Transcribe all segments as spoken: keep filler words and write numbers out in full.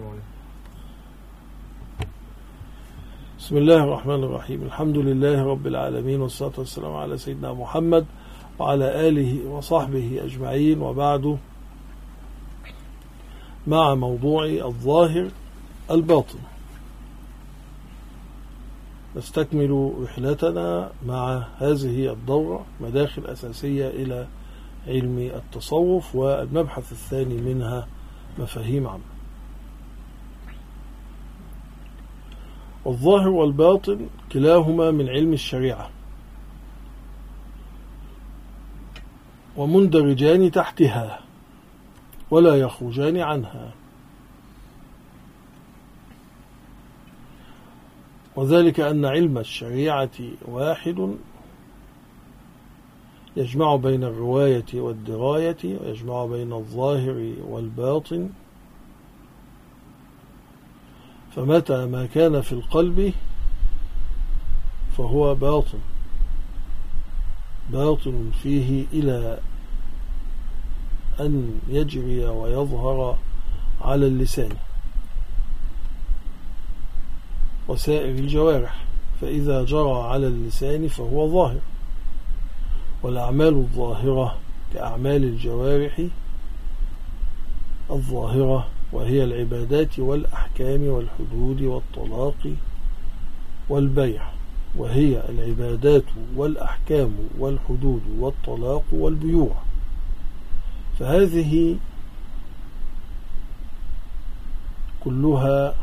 بسم الله الرحمن الرحيم. الحمد لله رب العالمين، والصلاة والسلام على سيدنا محمد وعلى آله وصحبه أجمعين، وبعد، مع موضوع الظاهر الباطن نستكمل رحلتنا مع هذه الدورة، مداخل أساسية إلى علم التصوف، والمبحث الثاني منها مفاهيم عامة. الظاهر والباطن كلاهما من علم الشريعة، ومندرجان تحتها ولا يخرجان عنها، وذلك أن علم الشريعة واحد يجمع بين الرواية والدراية، ويجمع بين الظاهر والباطن، فمتى ما كان في القلب فهو باطن باطن فيه إلى أن يجري ويظهر على اللسان وسائر الجوارح، فإذا جرى على اللسان فهو ظاهر. والأعمال الظاهرة كأعمال الجوارح الظاهرة، وهي العبادات والأحكام والحدود والطلاق والبيع، وهي العبادات والأحكام والحدود والطلاق والبيوع، فهذه كلها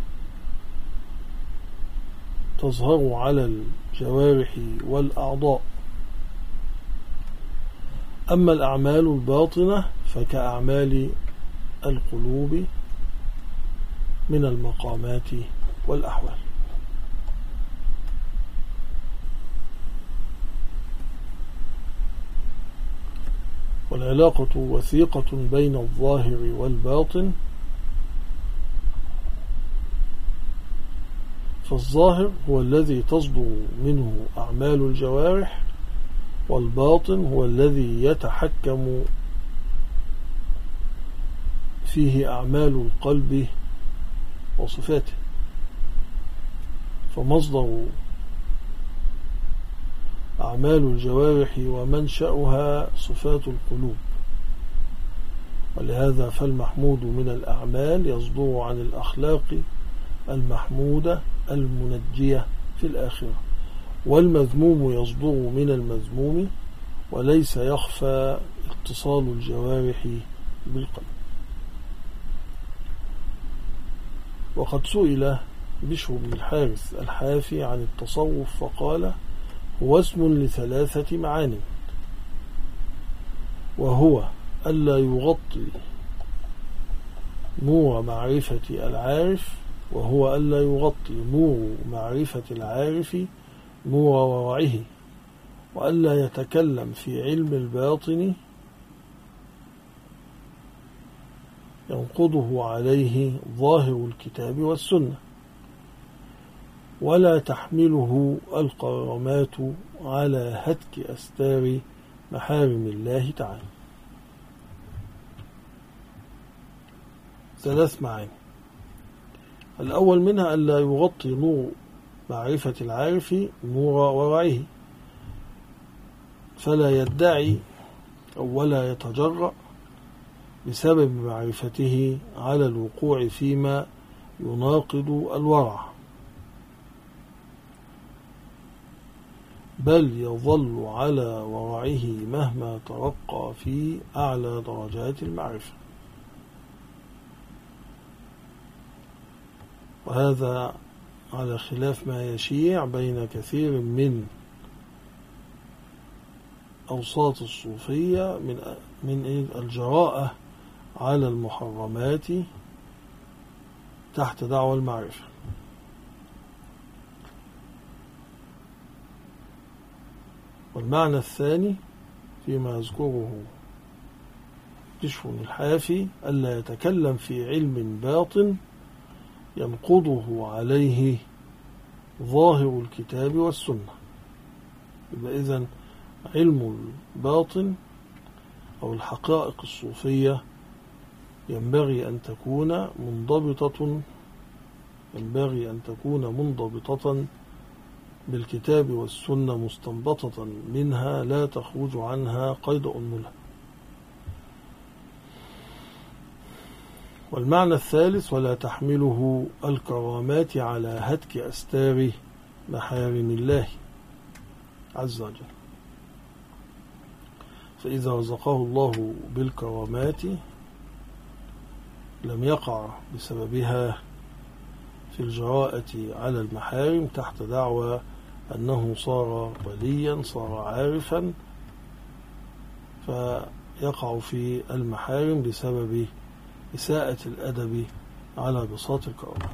تظهر على الجوارح والأعضاء. أما الأعمال الباطنة فكأعمال القلوب من المقامات والأحوال. والعلاقة وثيقة بين الظاهر والباطن، فالظاهر هو الذي تصدر منه أعمال الجوارح، والباطن هو الذي يتحكم فيه أعمال القلب وصفاته. فمصدر أعمال الجوارح ومنشأها صفات القلوب، ولهذا فالمحمود من الأعمال يصدر عن الأخلاق المحمودة المنجية في الآخرة، والمذموم يصدر من المذموم، وليس يخفى اتصال الجوارح بالقلب. وقد سئل بشر بن الحارث الحافي عن التصوف فقال: هو اسم لثلاثة معاني، وهو ألا يغطي نور معرفة العارف وهو ألا يغطي نور معرفة العارف نور ورعه، وألا يتكلم في علم الباطن ينقضه عليه ظاهر الكتاب والسنة، ولا تحمله القرامات على هتك أستار محارم الله تعالى. ثلاث معاني. الأول منها ألا يغطي نور معرفة العارف نور ورعه، فلا يدعي أو ولا يتجرأ بسبب معرفته على الوقوع فيما يناقض الورع، بل يظل على ورعه مهما ترقى في أعلى درجات المعرفة. وهذا على خلاف ما يشيع بين كثير من أوساط الصوفية من من الجراءة على المحرمات تحت دعوى المعرفة. والمعنى الثاني فيما يذكره بشر الحافي: ألا يتكلم في علم باطن ينقضه عليه ظاهر الكتاب والسنة. يبقى إذن علم الباطن أو الحقائق الصوفية ينبغي أن تكون منضبطة ينبغي أن تكون منضبطة بالكتاب والسنة، مستنبطة منها لا تخرج عنها قيد أنملة. والمعنى الثالث: ولا تحمله الكرامات على هتك أستار محارم الله عز وجل. فإذا رزقه الله بالكرامات لم يقع بسببها في الجراءة على المحارم تحت دعوى أنه صار وليا، صار عارفا، فيقع في المحارم بسبب إساءة الأدب على بساط الكرامات.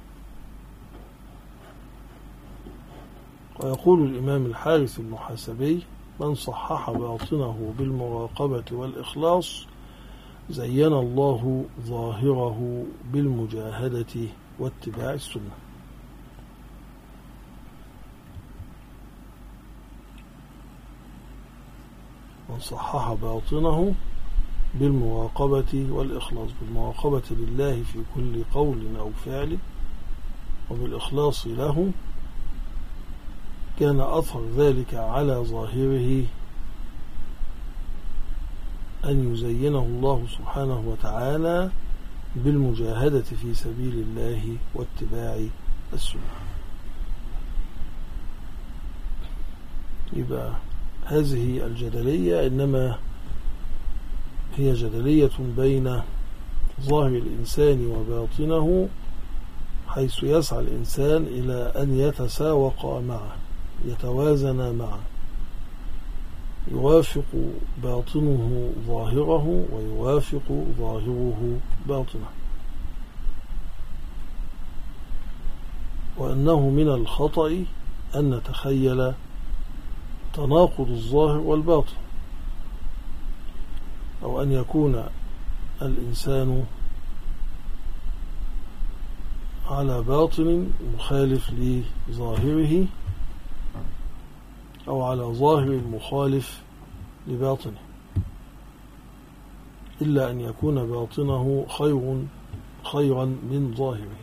ويقول الإمام الحارث المحاسبي: من صحح باطنه بالمراقبة والإخلاص زين الله ظاهره بالمجاهدة واتباع السنة. من صحح باطنه بالمراقبة والإخلاص، بالمراقبة لله في كل قول أو فعل، وبالإخلاص له، كان أثر ذلك على ظاهره أن يزينه الله سبحانه وتعالى بالمجاهدة في سبيل الله واتباع السنة. يبقى هذه الجدلية إنما هي جدلية بين ظاهر الإنسان وباطنه، حيث يسعى الإنسان إلى أن يتساوق معه، يتوازن معه، يوافق باطنه ظاهره ويوافق ظاهره باطنه. وأنه من الخطأ أن نتخيل تناقض الظاهر والباطن، أو أن يكون الإنسان على باطن مخالف لظاهره، أو على ظاهر مخالف لباطنه، إلا أن يكون باطنه خير خيرا من ظاهره.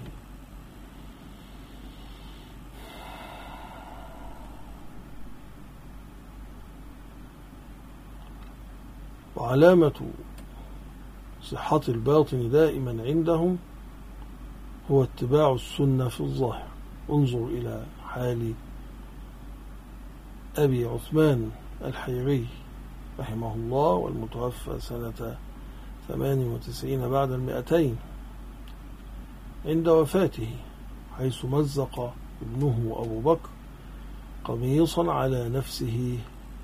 وعلامة صحة الباطن دائما عندهم هو اتباع السنة في الظاهر. انظر إلى حال أبي عثمان الحيري رحمه الله، والمتوفى سنة ثمان وتسعين بعد المئتين عند وفاته، حيث مزق ابنه أبو بكر قميصا على نفسه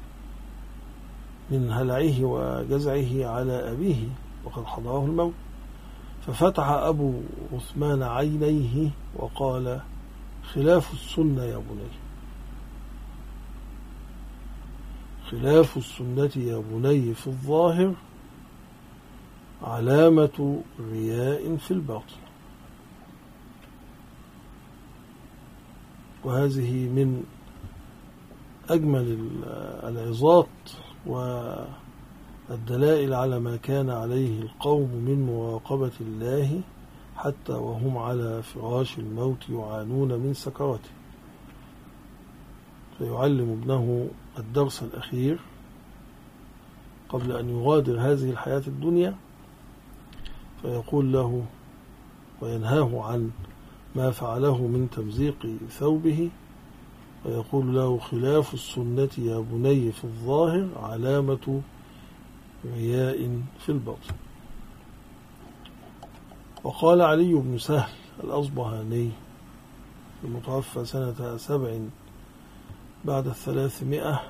من هلعه وجزعه على أبيه وقد حضره الموت، ففتح أبو عثمان عينيه وقال: خلاف السنة يا بني، خلاف السنة يا بني في الظاهر علامة رياء في الباطن. وهذه من أجمل العظات والدلائل على ما كان عليه القوم من مراقبة الله حتى وهم على فراش الموت يعانون من سكراته. فيعلم ابنه الدرس الأخير قبل أن يغادر هذه الحياة الدنيا، فيقول له وينهاه عن ما فعله من تمزيق ثوبه، ويقول له: خلاف السنة يا بني في الظاهر علامة رياء في الباطن. وقال علي بن سهل الأصبهاني المتوفى سنة سبع بعد الثلاثمائة: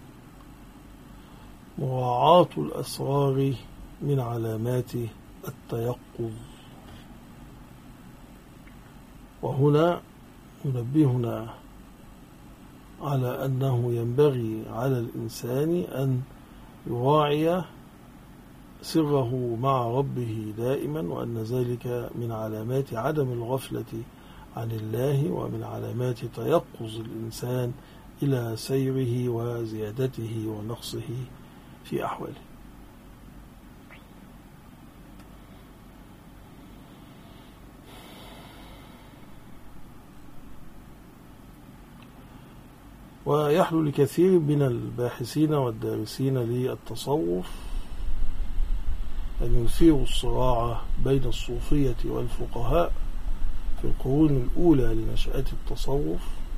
مراعاة الأسرار من علامات التيقظ. وهنا ينبهنا على أنه ينبغي على الإنسان أن يراعي سره مع ربه دائما، وأن ذلك من علامات عدم الغفلة عن الله، ومن علامات تيقظ الإنسان إلى سيره وزيادته ونقصه في أحواله. ويحلو لكثير من الباحثين والدارسين للتصوف أن يثيروا الصراع بين الصوفية والفقهاء في القرون الأولى لنشأة التصوف،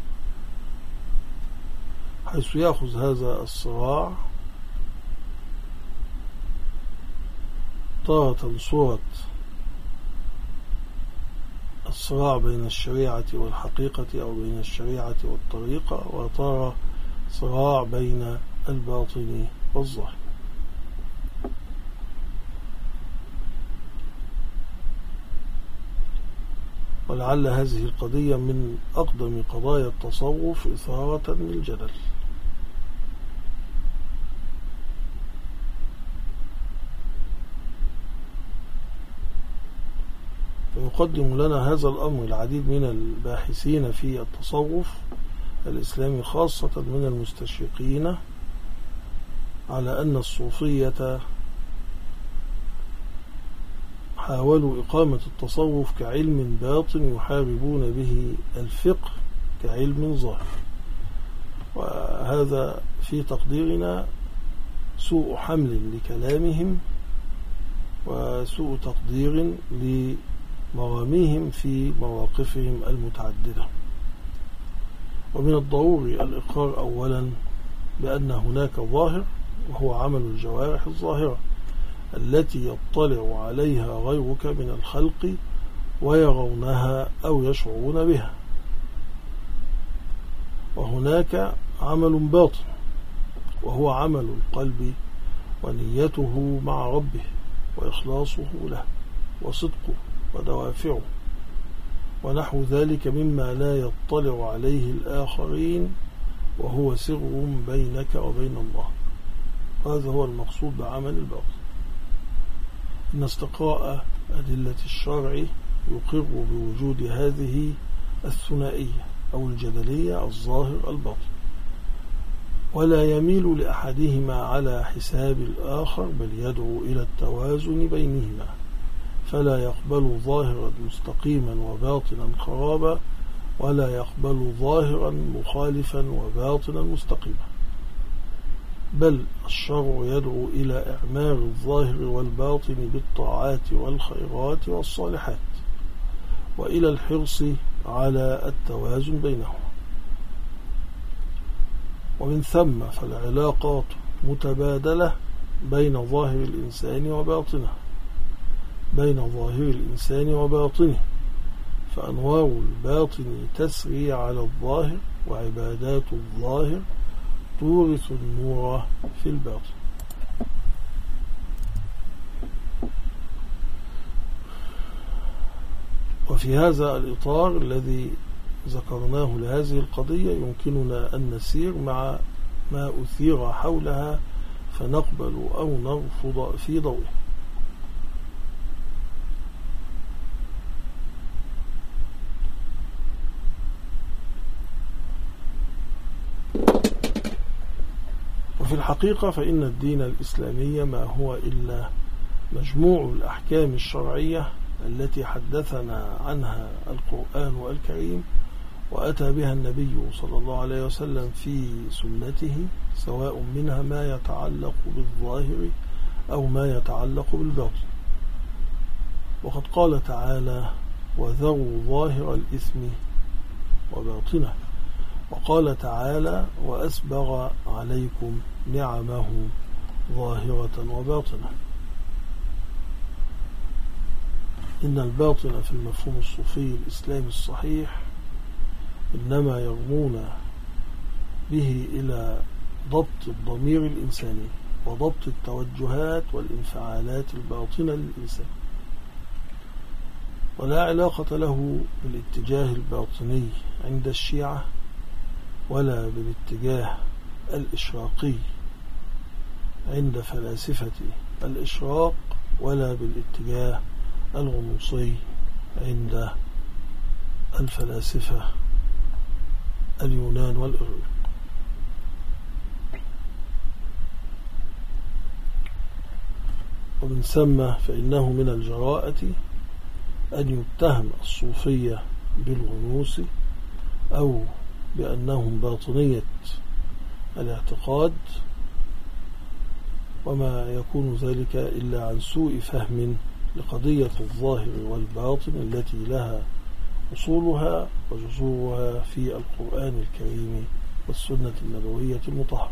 حيث يأخذ هذا الصراع تارة صورة الصراع بين الشريعة والحقيقة أو بين الشريعة والطريقة، وتارة صراع بين الباطن والظاهر. ولعل هذه القضية من أقدم قضايا التصوف إثارة للجدل. ويقدم لنا هذا الأمر العديد من الباحثين في التصوف الإسلامي، خاصة من المستشرقين، على أن الصوفية حاولوا إقامة التصوف كعلم باطن يحاربون به الفقه كعلم ظاهر، وهذا في تقديرنا سوء حمل لكلامهم وسوء تقدير لمراميهم في مواقفهم المتعددة. ومن الضروري الإقرار أولا بأن هناك ظاهر، وهو عمل الجوارح الظاهرة التي يطلع عليها غيرك من الخلق ويرونها أو يشعرون بها، وهناك عمل باطن وهو عمل القلب ونيته مع ربه وإخلاصه له وصدقه ودوافعه ونحو ذلك مما لا يطلع عليه الآخرين، وهو سر بينك وبين الله. هذا هو المقصود بعمل الباطن. إن استقراء أدلة الشرع يقر بوجود هذه الثنائية أو الجدلية الظاهر الباطن، ولا يميل لأحدهما على حساب الآخر، بل يدعو إلى التوازن بينهما، فلا يقبل ظاهرا مستقيما وباطنا خرابا، ولا يقبل ظاهرا مخالفا وباطنا مستقيما، بل الشرع يدعو إلى إعمار الظاهر والباطن بالطاعات والخيرات والصالحات، وإلى الحرص على التوازن بينهما. ومن ثم فالعلاقات متبادلة بين ظاهر الإنسان وباطنه بين ظاهر الإنسان وباطنه فأنوار الباطن تسري على الظاهر، وعبادات الظاهر تورث النور في الباطن. وفي هذا الإطار الذي ذكرناه لهذه القضية يمكننا أن نسير مع ما أثير حولها فنقبل أو نرفض في ضوئه. وفي الحقيقة فإن الدين الإسلامي ما هو إلا مجموع الأحكام الشرعية التي حدثنا عنها القرآن الكريم وأتى بها النبي صلى الله عليه وسلم في سنته، سواء منها ما يتعلق بالظاهر أو ما يتعلق بالباطن. وقد قال تعالى: وذروا ظاهر الإثم وباطنه. وقال تعالى: وأسبغ عليكم نعمه ظاهرة وباطنة. إن الباطن في المفهوم الصوفي الإسلامي الصحيح إنما يرمون به إلى ضبط الضمير الإنساني وضبط التوجهات والانفعالات الباطنة للإنسان، ولا علاقة له بالاتجاه الباطني عند الشيعة، ولا بالاتجاه الإشراقي عند فلاسفة الإشراق، ولا بالاتجاه الغنوصي عند الفلاسفة اليونان والإغريق. ومن ثم فإنه من الجراءة أن يتهم الصوفية بالغنوص أو بأنهم باطنية الاعتقاد، وما يكون ذلك إلا عن سوء فهم لقضية الظاهر والباطن التي لها أصولها وجذورها في القرآن الكريم والسنة النبوية المطهرة.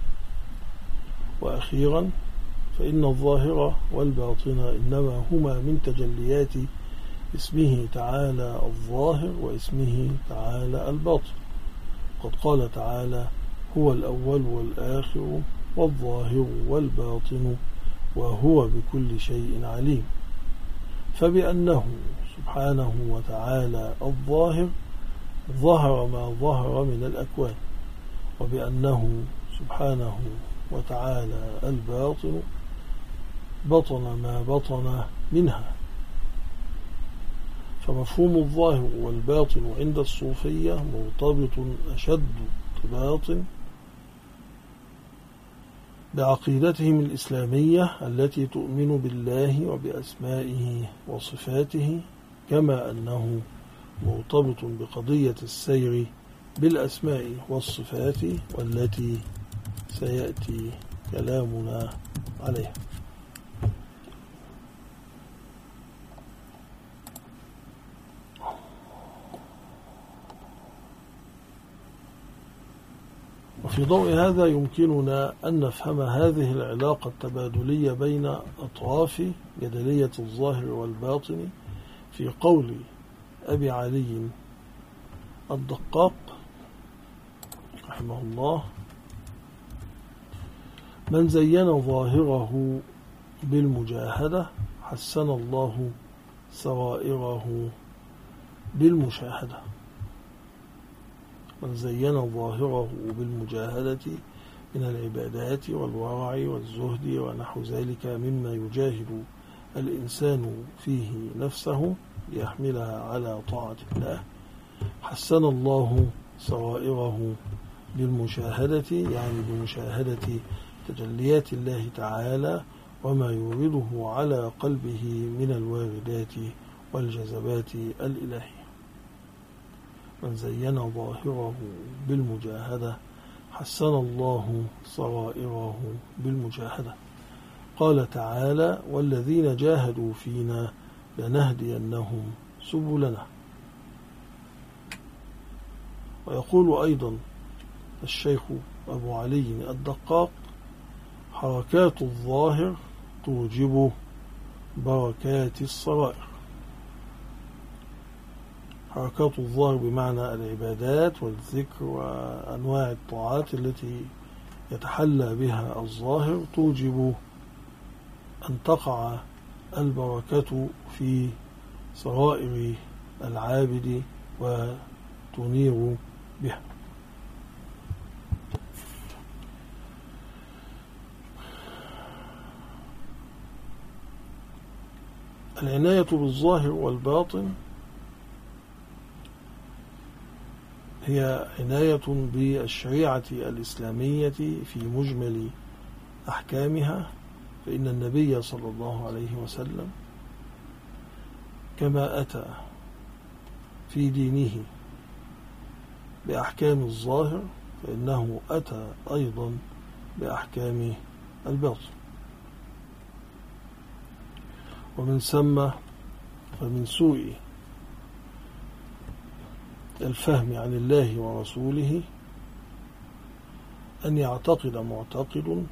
وأخيرا، فإن الظاهر والباطن إنما هما من تجليات اسمه تعالى الظاهر واسمه تعالى الباطن. قد قال تعالى: هو الأول والآخر والظاهر والباطن وهو بكل شيء عليم. فبأنه سبحانه وتعالى الظاهر ظهر ما ظهر من الأكوان، وبأنه سبحانه وتعالى الباطن بطن ما بطن منها. فمفهوم الظاهر والباطن عند الصوفية مرتبط أشد ارتباط بعقيدتهم الإسلامية التي تؤمن بالله وبأسمائه وصفاته، كما أنه مرتبط بقضية السير بالأسماء والصفات والتي سيأتي كلامنا عليها. وفي ضوء هذا يمكننا أن نفهم هذه العلاقة التبادلية بين أطراف جدلية الظاهر والباطن في قول أبي علي الدقاق رحمه الله: من زين ظاهره بالمجاهدة حسن الله سرائره بالمشاهدة. من زين ظاهره بالمجاهدة من العبادات والورع والزهد ونحو ذلك مما يجاهد الإنسان فيه نفسه ليحملها على طاعة الله، حسن الله سرائره بالمشاهدة، يعني بمشاهدة تجليات الله تعالى وما يورده على قلبه من الواردات والجذبات الإلهية. من زين ظاهره بالمجاهدة حسن الله سرائره بالمجاهدة. قال تعالى: والذين جاهدوا فينا لنهدينهم سبلنا. ويقول أيضا الشيخ أبو علي الدقاق: حركات الظاهر توجب بركات السرائر. حركات الظاهر بمعنى العبادات والذكر وأنواع الطاعات التي يتحلى بها الظاهر توجب أن تقع البركة في سرائر العابد وتنير بها. العناية بالظاهر والباطن هي عناية بالشريعة الإسلامية في مجمل أحكامها، فإن النبي صلى الله عليه وسلم كما أتى في دينه بأحكام الظاهر فإنه أتى أيضا بأحكام الباطن. ومن ثم فمن سوء الفهم عن الله ورسوله أن يعتقد معتقد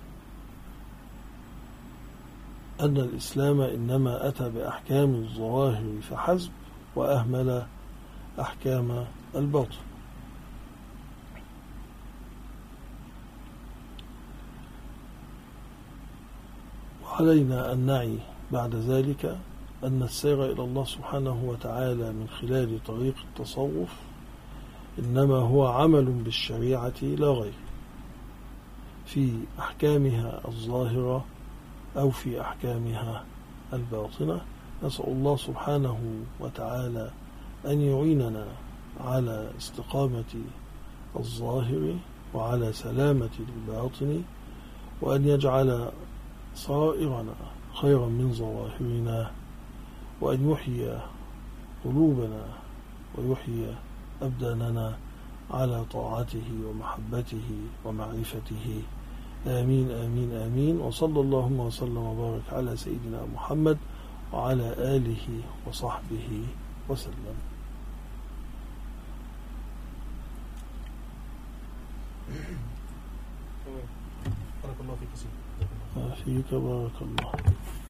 أن الإسلام إنما أتى بأحكام الظواهر فحسب وأهمل أحكام الباطن. وعلينا أن نعي بعد ذلك أن السير إلى الله سبحانه وتعالى من خلال طريق التصوف إنما هو عمل بالشريعة لا غير، في أحكامها الظاهرة أو في أحكامها الباطنة. نسأل الله سبحانه وتعالى أن يعيننا على استقامة الظاهر وعلى سلامة الباطن، وأن يجعل سرائرنا خيرا من ظواهرنا، وأن يحيي قلوبنا ويحيي أبداننا على طاعته ومحبته ومعرفته. آمين آمين آمين. وصلى اللهم وسلم وبارك على سيدنا محمد وعلى آله وصحبه وسلم. بارك الله فيك سيدي. فيك بارك الله.